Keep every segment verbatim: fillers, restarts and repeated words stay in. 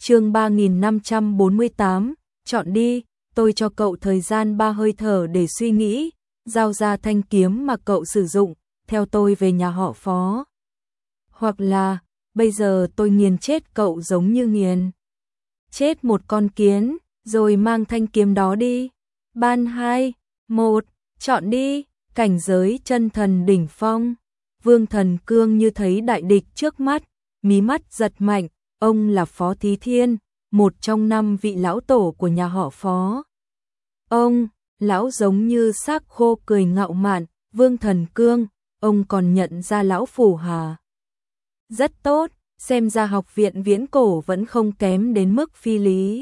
chương ba nghìn năm trăm bốn mươi tám, chọn đi, tôi cho cậu thời gian ba hơi thở để suy nghĩ, giao ra thanh kiếm mà cậu sử dụng, theo tôi về nhà họ Phó. Hoặc là, bây giờ tôi nghiền chết cậu giống như nghiền chết một con kiến, rồi mang thanh kiếm đó đi. Ban hai, một, chọn đi, cảnh giới chân thần đỉnh phong. Vương Thần Cương như thấy đại địch trước mắt, mí mắt giật mạnh, ông là Phó Thí Thiên, một trong năm vị lão tổ của nhà họ Phó. Ông, lão giống như xác khô cười ngạo mạn, Vương Thần Cương, ông còn nhận ra lão phù hả? Rất tốt, xem ra học viện viễn cổ vẫn không kém đến mức phi lý.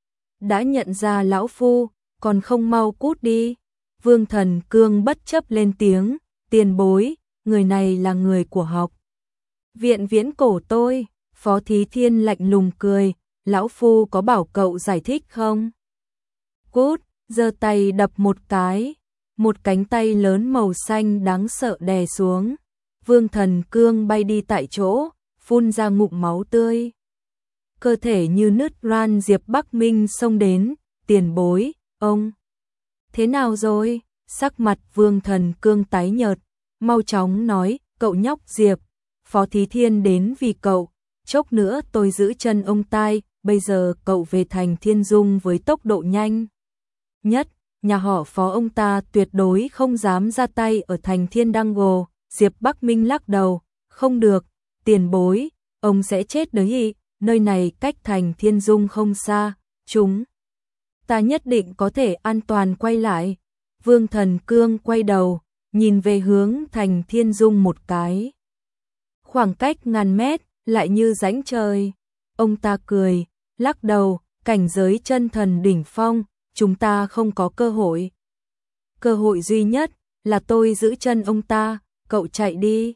Đã nhận ra lão phu, còn không mau cút đi. Vương Thần Cương bất chấp lên tiếng, tiền bối, người này là người của học viện viễn cổ tôi. Phó Thí Thiên lạnh lùng cười, lão phu có bảo cậu giải thích không? Cút, giơ tay đập một cái, một cánh tay lớn màu xanh đáng sợ đè xuống. Vương Thần Cương bay đi tại chỗ, phun ra ngụm máu tươi. Cơ thể như nứt ran. Diệp Bắc Minh xông đến, tiền bối, ông. Thế nào rồi? Sắc mặt Vương Thần Cương tái nhợt, mau chóng nói, cậu nhóc Diệp, Phó Thí Thiên đến vì cậu, chốc nữa tôi giữ chân ông tai, bây giờ cậu về thành Thiên Dung với tốc độ nhanh nhất, nhà họ Phó ông ta tuyệt đối không dám ra tay ở thành Thiên Đăng Gồ. Diệp Bắc Minh lắc đầu, không được, tiền bối, ông sẽ chết đấy, nơi này cách thành Thiên Dung không xa, chúng ta nhất định có thể an toàn quay lại. Vương Thần Cương quay đầu, nhìn về hướng thành Thiên Dung một cái. Khoảng cách ngàn mét, lại như rãnh trời. Ông ta cười, lắc đầu, cảnh giới chân thần đỉnh phong, chúng ta không có cơ hội. Cơ hội duy nhất là tôi giữ chân ông ta, cậu chạy đi.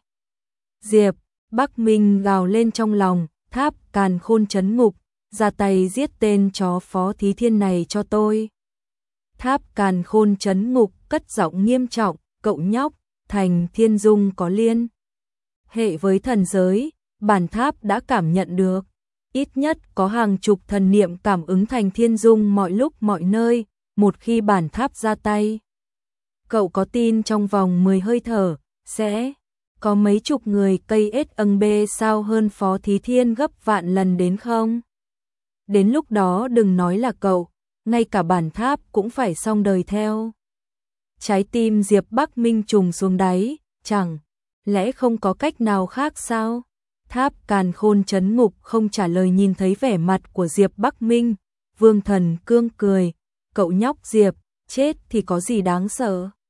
Diệp Bắc Minh gào lên trong lòng, tháp càn khôn trấn ngục, ra tay giết tên chó Phó Thí Thiên này cho tôi. Tháp càn khôn trấn ngục cất giọng nghiêm trọng, cậu nhóc, thành Thiên Dung có liên hệ với thần giới, bản tháp đã cảm nhận được. Ít nhất có hàng chục thần niệm cảm ứng thành Thiên Dung mọi lúc mọi nơi, một khi bản tháp ra tay. Cậu có tin trong vòng mười hơi thở, sẽ có mấy chục người cây ết âng bê sao hơn Phó Thí Thiên gấp vạn lần đến không? Đến lúc đó đừng nói là cậu, ngay cả bản tháp cũng phải xong đời theo. Trái tim Diệp Bắc Minh trùng xuống đáy, chẳng lẽ không có cách nào khác sao? Tháp càn khôn trấn ngục không trả lời. Nhìn thấy vẻ mặt của Diệp Bắc Minh, Vương Thần Cương cười, cậu nhóc Diệp, chết thì có gì đáng sợ?